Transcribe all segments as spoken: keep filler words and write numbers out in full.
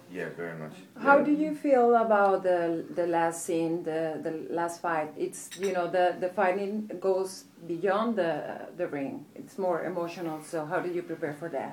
Yeah, very much. How yeah. do you feel about the the last scene, the the last fight? It's, you know, the the fighting goes beyond the the ring. It's more emotional. So how do you prepare for that?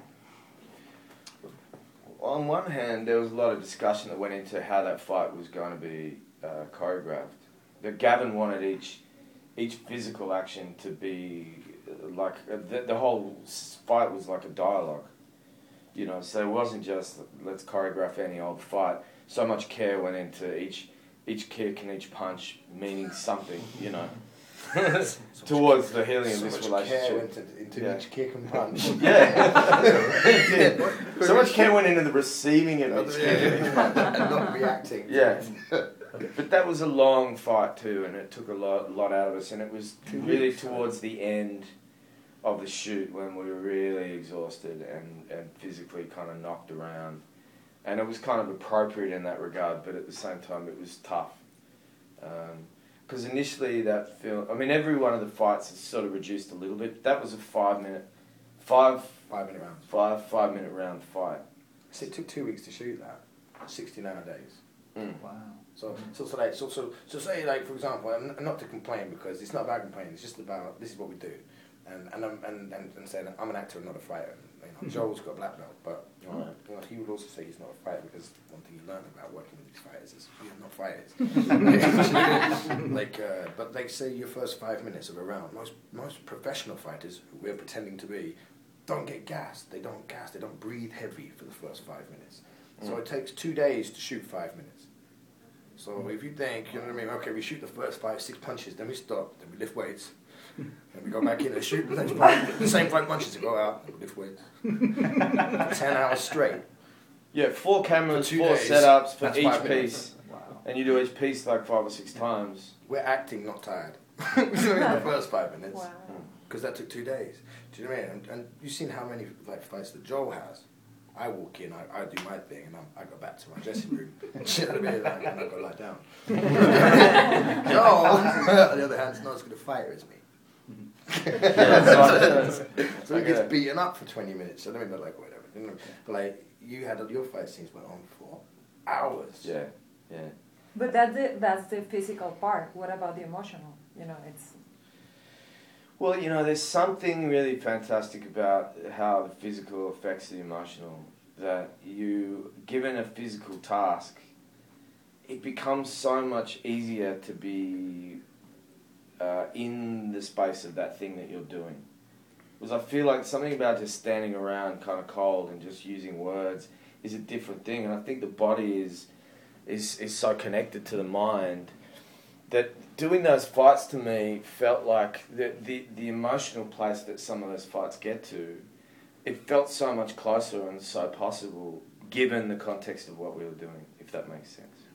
On one hand, there was a lot of discussion that went into how that fight was going to be uh, choreographed. That Gavin wanted each each physical action to be like uh, the, the whole fight was like a dialogue. You know, so it wasn't just let's choreograph any old fight. So much care went into each each kick and each punch meaning something. You know, so towards the healing so of this much relationship. Care went into, into Yeah. each kick and punch. Yeah. So much care went into the receiving of each kick and each punch. And not reacting. Yeah. But that was a long fight too, and it took a lot, lot out of us. And it was really towards the end of the shoot when we were really exhausted and, and physically kind of knocked around. And it was kind of appropriate in that regard, but at the same time it was tough. Because um, initially that film, I mean, every one of the fights is sort of reduced a little bit. That was a five minute, five, Five minute rounds. five, five minute round fight. So it took two weeks to shoot that. sixty-nine days. Mm. Wow. So, so, so, like, so, so, so, say, like, for example, and and not to complain because it's not about complaining. It's just about this is what we do, and and I'm- and and, and saying I'm an actor and not a fighter. You know, Joel's got a black belt, but you know, Right. you know, he would also say he's not a fighter because one thing he learned about working with these fighters is you're not fighters. like, uh, but like, say your first five minutes of a round, most most professional fighters who we're pretending to be don't get gassed. They don't gas. They don't breathe heavy for the first five minutes. So Mm. it takes two days to shoot five minutes. So if you think, you know what I mean, okay, we shoot the first five, six punches, then we stop, then we lift weights, then we go back in and shoot the next five, the same five punches and go out, and we lift weights. For ten hours straight. Yeah, four cameras, For two four days, setups for that's each five piece. minutes. Wow. And you do each piece like five or six times. We're acting, not tired. We do it in the first five minutes. Wow. Because that took two days. Do you know what I mean? And, and you've seen how many like fights that Joel has. I walk in, I, I do my thing, and I'm, I go back to my dressing room. Do you know what I mean? Like, and I go lie down. Joel, on the other hand, is not as good a fighter as me. Yeah, so, So he gets beaten up for twenty minutes. I don't mean, but like whatever. You know? But like you had your fight scenes went on for hours. Yeah, yeah. But that's the, that's the physical part. What about the emotional? You know, it's... Well, you know, there's something really fantastic about how the physical affects the emotional. That you, given a physical task, it becomes so much easier to be uh, in the space of that thing that you're doing. Because I feel like something about just standing around kind of cold and just using words is a different thing. And I think the body is is is so connected to the mind that doing those fights to me felt like the, the, the emotional place that some of those fights get to, it felt so much closer and so possible given the context of what we were doing, if that makes sense.